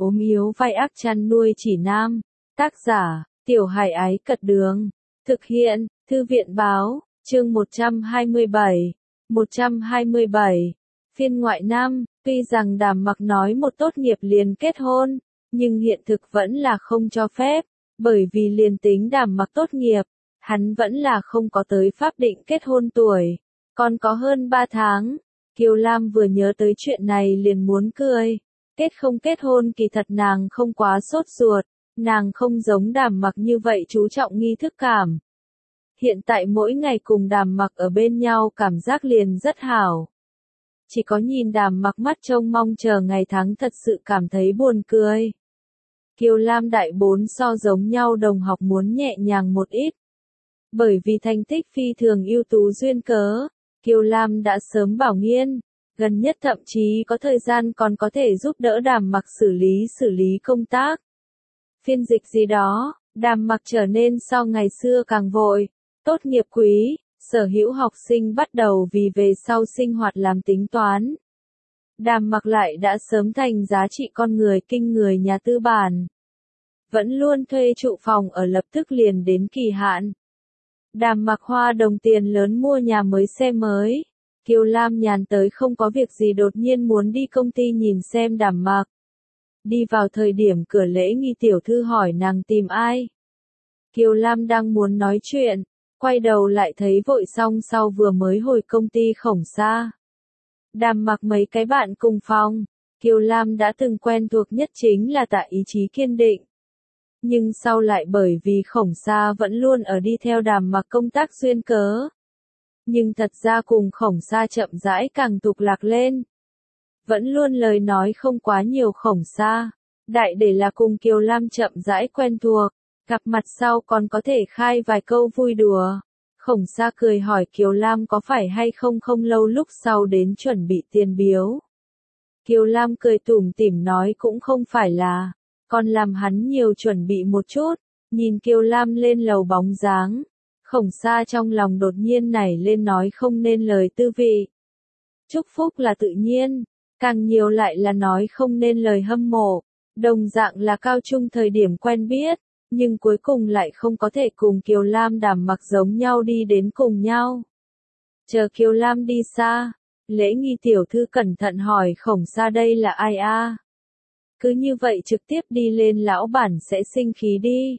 ốm yếu vai ác chăn nuôi chỉ nam. Tác giả, Tiểu Hải Ái Cật Đường. Thực hiện, Thư viện Báo, chương 127. 127. Phiên ngoại nam, tuy rằng Đàm Mặc nói một tốt nghiệp liền kết hôn, nhưng hiện thực vẫn là không cho phép, bởi vì liền tính Đàm Mặc tốt nghiệp, hắn vẫn là không có tới pháp định kết hôn tuổi, còn có hơn 3 tháng. Kiều Lam vừa nhớ tới chuyện này liền muốn cười. Kết không kết hôn kỳ thật nàng không quá sốt ruột, nàng không giống Đàm Mặc như vậy chú trọng nghi thức cảm. Hiện tại mỗi ngày cùng Đàm Mặc ở bên nhau cảm giác liền rất hảo. Chỉ có nhìn Đàm Mặc mắt trông mong chờ ngày tháng thật sự cảm thấy buồn cười. Kiều Lam đại 4 so giống nhau đồng học muốn nhẹ nhàng một ít. Bởi vì thành tích phi thường ưu tú duyên cớ, Kiều Lam đã sớm bảo nghiên, gần nhất thậm chí có thời gian còn có thể giúp đỡ Đàm Mặc xử lý công tác. Phiên dịch gì đó, Đàm Mặc trở nên so ngày xưa càng vội. Tốt nghiệp quý, sở hữu học sinh bắt đầu vì về sau sinh hoạt làm tính toán. Đàm Mặc lại đã sớm thành giá trị con người kinh người nhà tư bản. Vẫn luôn thuê trụ phòng ở lập tức liền đến kỳ hạn. Đàm Mặc hoa đồng tiền lớn mua nhà mới xe mới. Kiều Lam nhàn tới không có việc gì đột nhiên muốn đi công ty nhìn xem Đàm Mặc. Đi vào thời điểm cửa lễ nghi tiểu thư hỏi nàng tìm ai. Kiều Lam đang muốn nói chuyện, quay đầu lại thấy vội xong sau vừa mới hồi công ty Khổng Sa. Đàm Mặc mấy cái bạn cùng phòng, Kiều Lam đã từng quen thuộc nhất chính là Tạ Ý Chí kiên định. Nhưng sau lại bởi vì Khổng Sa vẫn luôn ở đi theo Đàm Mặc công tác duyên cớ. Nhưng thật ra cùng Khổng Sa chậm rãi càng tục lạc lên. Vẫn luôn lời nói không quá nhiều Khổng Sa, đại để là cùng Kiều Lam chậm rãi quen thuộc, gặp mặt sau còn có thể khai vài câu vui đùa. Khổng Sa cười hỏi Kiều Lam có phải hay không không lâu lúc sau đến chuẩn bị tiền biếu. Kiều Lam cười tủm tỉm nói cũng không phải là, còn làm hắn nhiều chuẩn bị một chút. Nhìn Kiều Lam lên lầu bóng dáng, Khổng Sa trong lòng đột nhiên nảy lên nói không nên lời tư vị. Chúc phúc là tự nhiên, càng nhiều lại là nói không nên lời hâm mộ. Đồng dạng là cao trung thời điểm quen biết, nhưng cuối cùng lại không có thể cùng Kiều Lam Đàm Mặc giống nhau đi đến cùng nhau. Chờ Kiều Lam đi xa, lễ nghi tiểu thư cẩn thận hỏi Khổng Sa đây là ai a? Cứ như vậy trực tiếp đi lên lão bản sẽ sinh khí đi.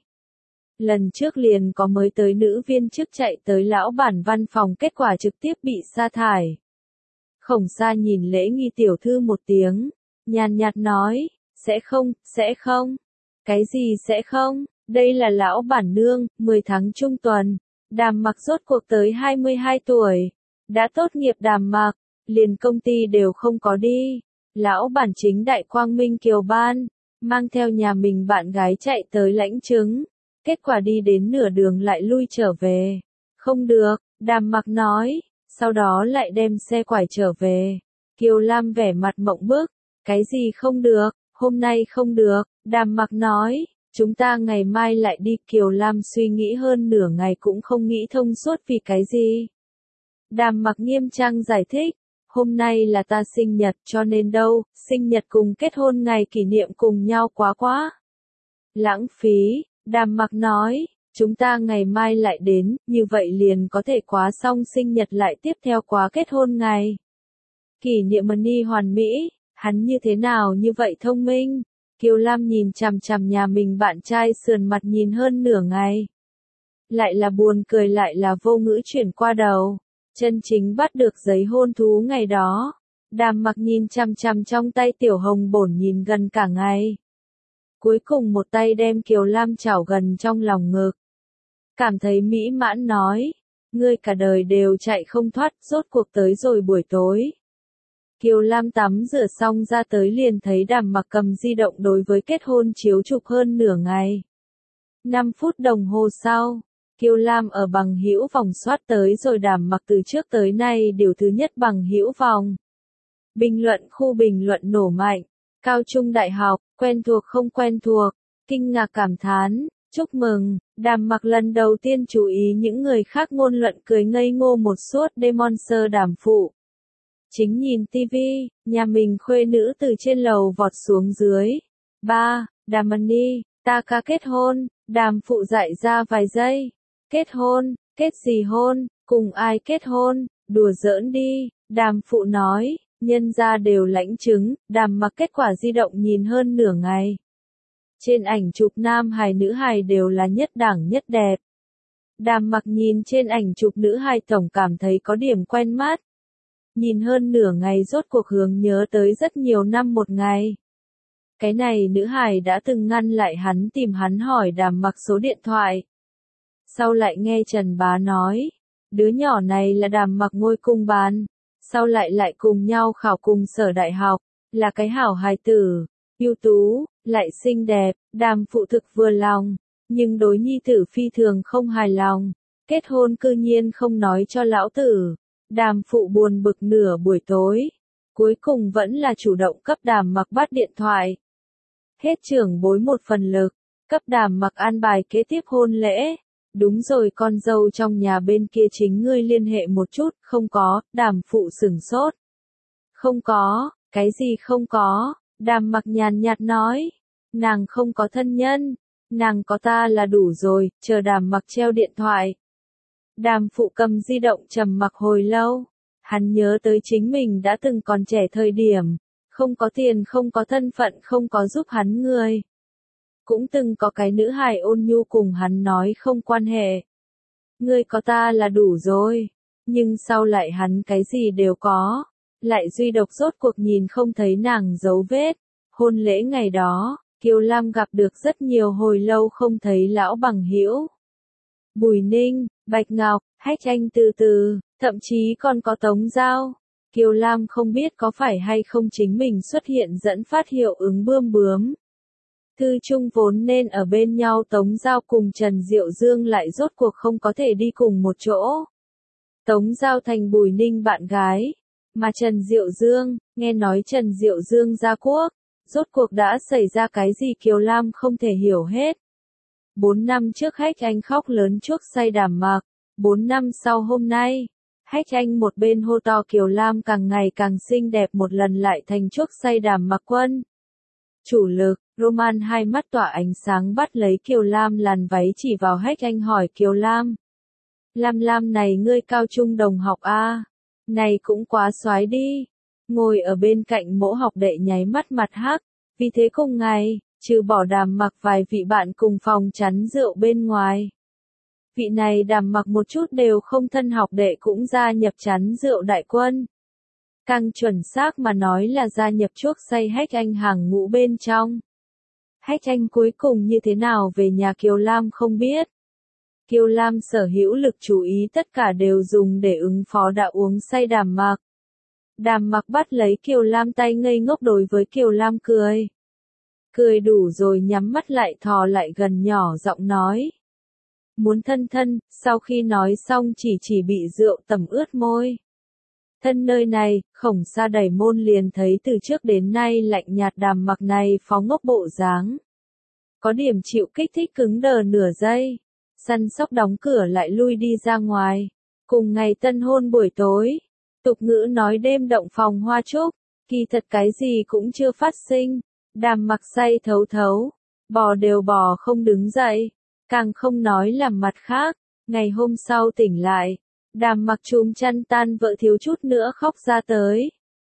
Lần trước liền có mới tới nữ viên chức chạy tới lão bản văn phòng kết quả trực tiếp bị sa thải. Khổng Sa nhìn lễ nghi tiểu thư một tiếng, nhàn nhạt nói, sẽ không. Cái gì sẽ không, đây là lão bản nương, 10 tháng trung tuần. Đàm Mặc rốt cuộc tới 22 tuổi, đã tốt nghiệp Đàm Mặc, liền công ty đều không có đi. Lão bản chính đại quang minh kiều ban, mang theo nhà mình bạn gái chạy tới lãnh chứng. Kết quả đi đến nửa đường lại lui trở về. Không được, Đàm Mặc nói, sau đó lại đem xe quải trở về. Kiều Lam vẻ mặt mộng bức, cái gì không được, hôm nay không được, Đàm Mặc nói, chúng ta ngày mai lại đi. Kiều Lam suy nghĩ hơn nửa ngày cũng không nghĩ thông suốt vì cái gì. Đàm Mặc nghiêm trang giải thích, hôm nay là ta sinh nhật cho nên đâu, sinh nhật cùng kết hôn ngày kỷ niệm cùng nhau quá. Lãng phí. Đàm Mặc nói, chúng ta ngày mai lại đến, như vậy liền có thể quá xong sinh nhật lại tiếp theo quá kết hôn ngày. Kỷ niệm Mani hoàn mỹ, hắn như thế nào như vậy thông minh. Kiều Lam nhìn chằm chằm nhà mình bạn trai sườn mặt nhìn hơn nửa ngày. Lại là buồn cười lại là vô ngữ chuyển qua đầu. Chân chính bắt được giấy hôn thú ngày đó. Đàm Mặc nhìn chằm chằm trong tay tiểu hồng bổn nhìn gần cả ngày. Cuối cùng một tay đem Kiều Lam chảo gần trong lòng ngực. Cảm thấy mỹ mãn nói, ngươi cả đời đều chạy không thoát, rốt cuộc tới rồi buổi tối. Kiều Lam tắm rửa xong ra tới liền thấy Đàm Mặc cầm di động đối với kết hôn chiếu chụp hơn nửa ngày. 5 phút đồng hồ sau, Kiều Lam ở bằng hữu vòng soát tới rồi Đàm Mặc từ trước tới nay điều thứ nhất bằng hữu vòng. Bình luận khu bình luận nổ mạnh. Cao trung đại học, quen thuộc không quen thuộc, kinh ngạc cảm thán, chúc mừng. Đàm Mặc lần đầu tiên chú ý những người khác ngôn luận cười ngây ngô một suốt đêm Monster Đàm phụ. Chính nhìn tivi, nhà mình khuê nữ từ trên lầu vọt xuống dưới. 3. Đàm ta ca kết hôn, Đàm phụ dại ra vài giây. Kết hôn, kết gì hôn, cùng ai kết hôn, đùa giỡn đi, Đàm phụ nói, nhân ra đều lãnh chứng, Đàm mặc kết quả di động nhìn hơn nửa ngày. Trên ảnh chụp nam hài nữ hài đều là nhất đẳng nhất đẹp. Đàm mặc nhìn trên ảnh chụp nữ hài tổng cảm thấy có điểm quen mắt. Nhìn hơn nửa ngày rốt cuộc hướng nhớ tới rất nhiều năm một ngày. Cái này nữ hài đã từng ngăn lại hắn tìm hắn hỏi Đàm mặc số điện thoại. Sau lại nghe Trần Bá nói, đứa nhỏ này là Đàm mặc ngôi cung bán, sau lại cùng nhau khảo cùng sở đại học, là cái hảo hài tử, ưu tú, lại xinh đẹp, Đàm phụ thực vừa lòng, nhưng đối nhi tử phi thường không hài lòng, kết hôn cư nhiên không nói cho lão tử, Đàm phụ buồn bực nửa buổi tối, cuối cùng vẫn là chủ động cấp Đàm mặc bắt điện thoại. Hết trưởng bối một phần lực, cấp Đàm mặc an bài kế tiếp hôn lễ. Đúng rồi, con dâu trong nhà bên kia chính ngươi liên hệ một chút, không có, Đàm phụ sửng sốt. Không có, cái gì không có, Đàm mặc nhàn nhạt nói, nàng không có thân nhân, nàng có ta là đủ rồi, chờ Đàm mặc treo điện thoại. Đàm phụ cầm di động trầm mặc hồi lâu, hắn nhớ tới chính mình đã từng còn trẻ thời điểm, không có tiền không có thân phận không có giúp hắn người. Cũng từng có cái nữ hài ôn nhu cùng hắn nói không quan hệ. Ngươi có ta là đủ rồi. Nhưng sau lại hắn cái gì đều có. Lại duy độc rốt cuộc nhìn không thấy nàng dấu vết. Hôn lễ ngày đó, Kiều Lam gặp được rất nhiều hồi lâu không thấy lão bằng hữu. Bùi Ninh, Bạch Ngọc, Hách Anh từ từ, thậm chí còn có Tống Giao. Kiều Lam không biết có phải hay không chính mình xuất hiện dẫn phát hiệu ứng bươm bướm. Thư chung vốn nên ở bên nhau Tống Giao cùng Trần Diệu Dương lại rốt cuộc không có thể đi cùng một chỗ. Tống Giao thành Bùi Ninh bạn gái, mà Trần Diệu Dương, nghe nói Trần Diệu Dương ra quốc, rốt cuộc đã xảy ra cái gì Kiều Lam không thể hiểu hết. 4 năm trước Hách Anh khóc lớn chuốc say Đàm mặc, 4 năm sau hôm nay, Hách Anh một bên hô to Kiều Lam càng ngày càng xinh đẹp một lần lại thành chuốc say Đàm mặc quân. Chủ lực, Roman hai mắt tỏa ánh sáng bắt lấy Kiều Lam làn váy chỉ vào Hách Anh hỏi Kiều Lam. Lam này ngươi cao trung đồng học a, này cũng quá soái đi. Ngồi ở bên cạnh mỗ học đệ nháy mắt mặt hắc, vì thế cùng ngày, trừ bỏ Đàm mặc vài vị bạn cùng phòng chắn rượu bên ngoài. Vị này Đàm mặc một chút đều không thân học đệ cũng gia nhập chắn rượu đại quân. Càng chuẩn xác mà nói là gia nhập chuốc say Hách Anh hàng ngũ bên trong. Hách Anh cuối cùng như thế nào về nhà Kiều Lam không biết. Kiều Lam sở hữu lực chú ý tất cả đều dùng để ứng phó đã uống say Đàm mặc. Đàm mặc bắt lấy Kiều Lam tay ngây ngốc đối với Kiều Lam cười. Cười đủ rồi nhắm mắt lại thò lại gần nhỏ giọng nói. Muốn thân, sau khi nói xong chỉ bị rượu tẩm ướt môi. Thân nơi này, Khổng Sa đẩy môn liền thấy từ trước đến nay lạnh nhạt Đàm mặc này phó ngốc bộ dáng. Có điểm chịu kích thích cứng đờ nửa giây. Săn sóc đóng cửa lại lui đi ra ngoài. Cùng ngày tân hôn buổi tối. Tục ngữ nói đêm động phòng hoa trúc. Kỳ thật cái gì cũng chưa phát sinh. Đàm mặc say thấu thấu. Bò đều bò không đứng dậy. Càng không nói làm mặt khác. Ngày hôm sau tỉnh lại. Đàm mặc chùm chăn tan vợ thiếu chút nữa khóc ra tới.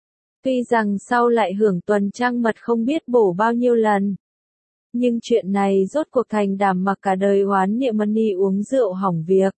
Tuy rằng sau lại hưởng tuần trăng mật không biết bổ bao nhiêu lần. Nhưng chuyện này rốt cuộc thành Đàm mặc cả đời oán niệm money uống rượu hỏng việc.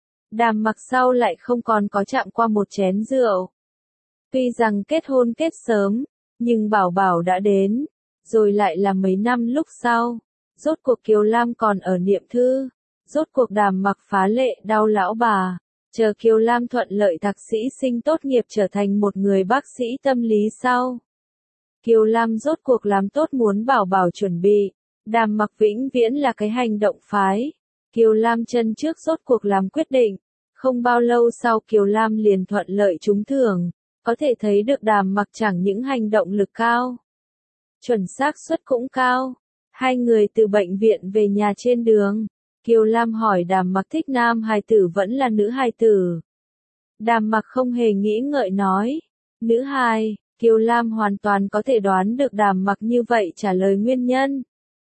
Đàm mặc sau lại không còn có chạm qua một chén rượu. Tuy rằng kết hôn kết sớm, nhưng bảo bảo đã đến, rồi lại là mấy năm lúc sau. Rốt cuộc Kiều Lam còn ở niệm thư, rốt cuộc Đàm mặc phá lệ đau lão bà. Chờ Kiều Lam thuận lợi thạc sĩ sinh tốt nghiệp trở thành một người bác sĩ tâm lý sau. Kiều Lam rốt cuộc làm tốt muốn bảo bảo chuẩn bị. Đàm mặc vĩnh viễn là cái hành động phái. Kiều Lam chân trước rốt cuộc làm quyết định. Không bao lâu sau Kiều Lam liền thuận lợi trúng thưởng. Có thể thấy được Đàm mặc chẳng những hành động lực cao. Chuẩn xác suất cũng cao. Hai người từ bệnh viện về nhà trên đường. Kiều Lam hỏi Đàm mặc thích nam hài tử vẫn là nữ hài tử. Đàm mặc không hề nghĩ ngợi nói. Nữ hài, Kiều Lam hoàn toàn có thể đoán được Đàm Mặc như vậy trả lời nguyên nhân.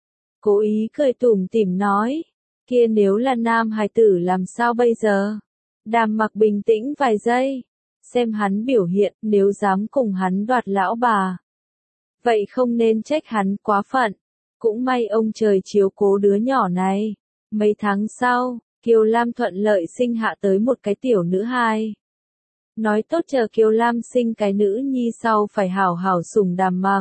Cố ý cười tủm tỉm nói, kia nếu là nam hài tử làm sao bây giờ? Đàm Mặc bình tĩnh vài giây, xem hắn biểu hiện, nếu dám cùng hắn đoạt lão bà. Vậy không nên trách hắn quá phận, cũng may ông trời chiếu cố đứa nhỏ này. Mấy tháng sau, Kiều Lam thuận lợi sinh hạ tới một cái tiểu nữ hài. Nói tốt chờ Kiều Lam sinh cái nữ nhi sau phải hảo hảo sủng Đàm Mặc.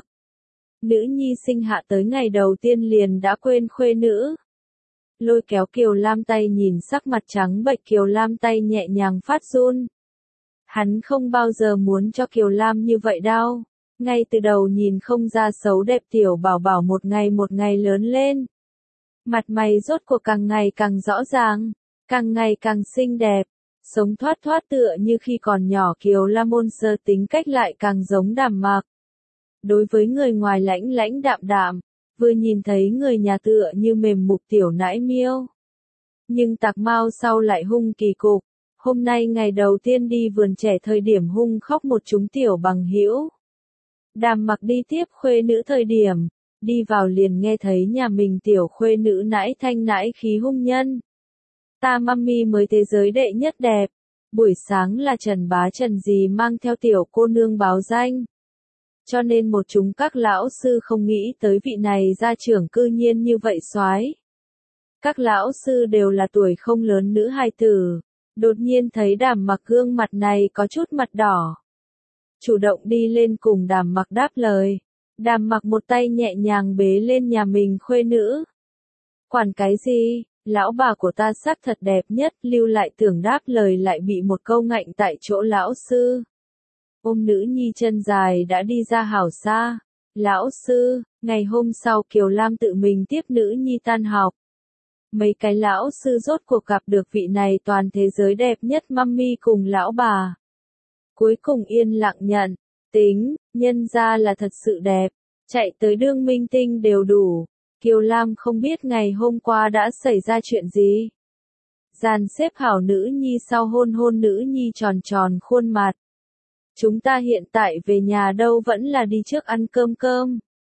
Nữ nhi sinh hạ tới ngày đầu tiên liền đã quên khuê nữ. Lôi kéo Kiều Lam tay nhìn sắc mặt trắng bệch Kiều Lam tay nhẹ nhàng phát run. Hắn không bao giờ muốn cho Kiều Lam như vậy đâu. Ngay từ đầu nhìn không ra xấu đẹp tiểu bảo bảo một ngày lớn lên. Mặt mày rốt cuộc càng ngày càng rõ ràng, càng ngày càng xinh đẹp. Sống thoát thoát tựa như khi còn nhỏ Kiều Lam môn sơ tính cách lại càng giống Đàm Mặc. Đối với người ngoài lãnh lãnh đạm đạm, vừa nhìn thấy người nhà tựa như mềm mục tiểu nãi miêu. Nhưng Tạc Mao sau lại hung kỳ cục, hôm nay ngày đầu tiên đi vườn trẻ thời điểm hung khóc một chúng tiểu bằng hữu. Đàm Mặc đi tiếp khuê nữ thời điểm, đi vào liền nghe thấy nhà mình tiểu khuê nữ nãi thanh nãi khí hung nhân. Ta mami mới thế giới đệ nhất đẹp, buổi sáng là Trần Bá Trần gì mang theo tiểu cô nương báo danh. Cho nên một chúng các lão sư không nghĩ tới vị này gia trưởng cư nhiên như vậy soái. Các lão sư đều là tuổi không lớn nữ hài tử, đột nhiên thấy Đàm Mặc gương mặt này có chút mặt đỏ. Chủ động đi lên cùng Đàm Mặc đáp lời. Đàm Mặc một tay nhẹ nhàng bế lên nhà mình khuê nữ. Quản cái gì, lão bà của ta sắc thật đẹp nhất, lưu lại tưởng đáp lời lại bị một câu ngạnh tại chỗ lão sư. Ôm nữ nhi chân dài đã đi ra hảo xa. Lão sư, ngày hôm sau Kiều Lam tự mình tiếp nữ nhi tan học. Mấy cái lão sư rốt cuộc gặp được vị này toàn thế giới đẹp nhất mummy cùng lão bà. Cuối cùng yên lặng nhận, tính, nhân ra là thật sự đẹp, chạy tới đương minh tinh đều đủ. Kiều Lam không biết ngày hôm qua đã xảy ra chuyện gì. Dàn xếp hảo nữ nhi sau hôn hôn nữ nhi tròn tròn khuôn mặt. Chúng ta hiện tại về nhà đâu vẫn là đi trước ăn cơm.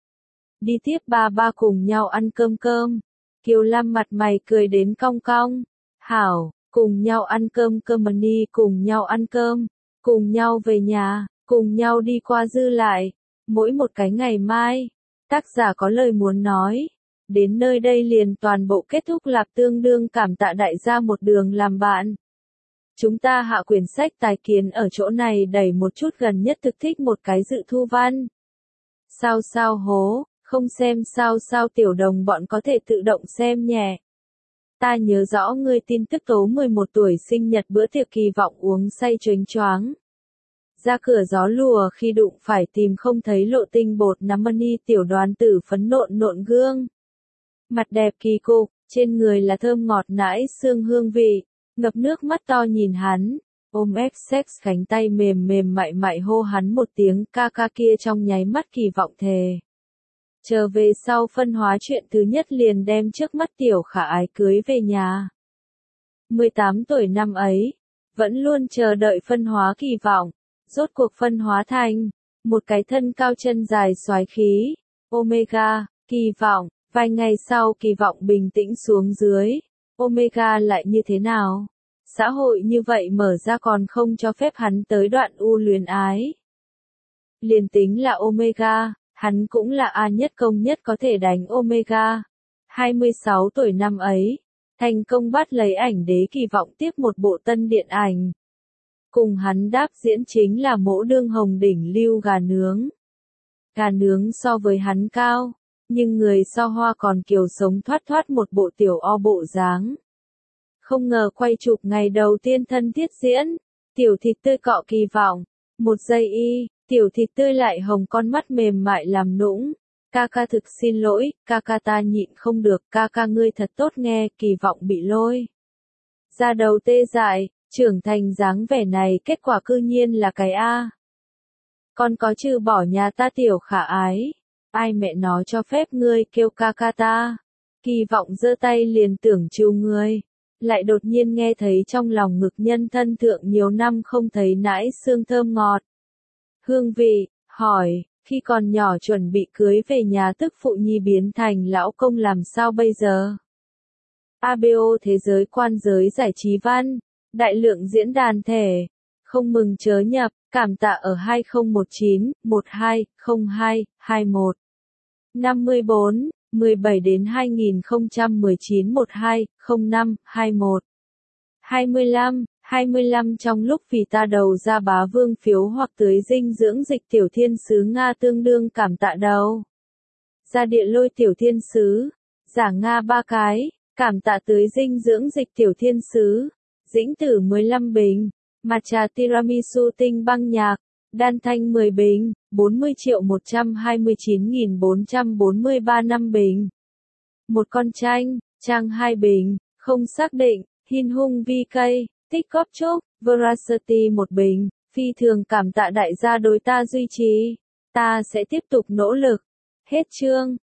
Đi tiếp ba cùng nhau ăn cơm. Kiều Lam mặt mày cười đến cong cong. Hảo, cùng nhau ăn cơm ni cùng nhau ăn cơm. Cùng nhau về nhà, cùng nhau đi qua dư lại. Mỗi một cái ngày mai, tác giả có lời muốn nói. Đến nơi đây liền toàn bộ kết thúc lạp tương đương cảm tạ đại gia một đường làm bạn. Chúng ta hạ quyển sách tài kiến ở chỗ này đẩy một chút gần nhất thực thích một cái dự thu văn. Sao hố, không xem sao tiểu đồng bọn có thể tự động xem nhẹ. Ta nhớ rõ ngươi tin tức tố 11 tuổi sinh nhật bữa tiệc kỳ vọng uống say choáng choáng. Ra cửa gió lùa khi đụng phải tìm không thấy lộ tinh bột nắm mani tiểu đoàn tử phấn nộn gương. Mặt đẹp kỳ cục, trên người là thơm ngọt nãi xương hương vị, ngập nước mắt to nhìn hắn, ôm ép sex cánh tay mềm mại hô hắn một tiếng ca ca kia trong nháy mắt kỳ vọng thề. Trở về sau phân hóa chuyện thứ nhất liền đem trước mắt tiểu khả ái cưới về nhà. 18 tuổi năm ấy, vẫn luôn chờ đợi phân hóa kỳ vọng, rốt cuộc phân hóa thành một cái thân cao chân dài soái khí, Omega, kỳ vọng. Vài ngày sau kỳ vọng bình tĩnh xuống dưới, Omega lại như thế nào? Xã hội như vậy mở ra còn không cho phép hắn tới đoạn u luyến ái. Liền tính là Omega, hắn cũng là A nhất công nhất có thể đánh Omega. 26 tuổi năm ấy, thành công bắt lấy ảnh đế kỳ vọng tiếp một bộ tân điện ảnh. Cùng hắn đáp diễn chính là mỗ đương hồng đỉnh lưu gà nướng. Gà nướng so với hắn cao. Nhưng người so hoa còn kiều sống thoát một bộ tiểu o bộ dáng. Không ngờ quay chụp ngày đầu tiên thân thiết diễn, tiểu thịt tươi cọ kỳ vọng, một giây tiểu thịt tươi lại hồng con mắt mềm mại làm nũng. Ca ca thực xin lỗi, ca ca ta nhịn không được, ca ca ngươi thật tốt nghe, kỳ vọng bị lôi. Ra đầu tê dại, trưởng thành dáng vẻ này kết quả cư nhiên là cái A. Còn có trừ bỏ nhà ta tiểu khả ái. Ai mẹ nó cho phép ngươi kêu ca ca ta. Kỳ vọng giơ tay liền tưởng chiêu ngươi. Lại đột nhiên nghe thấy trong lòng ngực nhân thân thượng nhiều năm không thấy nãi xương thơm ngọt. Hương vị, Hỏi, khi còn nhỏ chuẩn bị cưới về nhà tức phụ nhi biến thành lão công làm sao bây giờ? ABO Thế giới quan giới giải trí văn, đại lượng diễn đàn thẻ, không mừng chớ nhập, cảm tạ ở 2019 12 02 21 54 17 đến 2019 12 05 21 25 trong lúc vì ta đầu ra bá vương phiếu hoặc tưới dinh dưỡng dịch tiểu thiên sứ Nga tương đương cảm tạ đầu ra địa lôi tiểu thiên sứ, giả Nga 3 cái, cảm tạ tưới dinh dưỡng dịch tiểu thiên sứ, dĩnh tử 15 bình, matcha tiramisu tinh băng nhạc, đan thanh 10 bình, 40.129.443 năm bình. Một con chanh, trang 2 bình, không xác định, hin hung VK, tích góp chúc, Veracity 1 bình, phi thường cảm tạ đại gia đối ta duy trì, ta sẽ tiếp tục nỗ lực. Hết chương.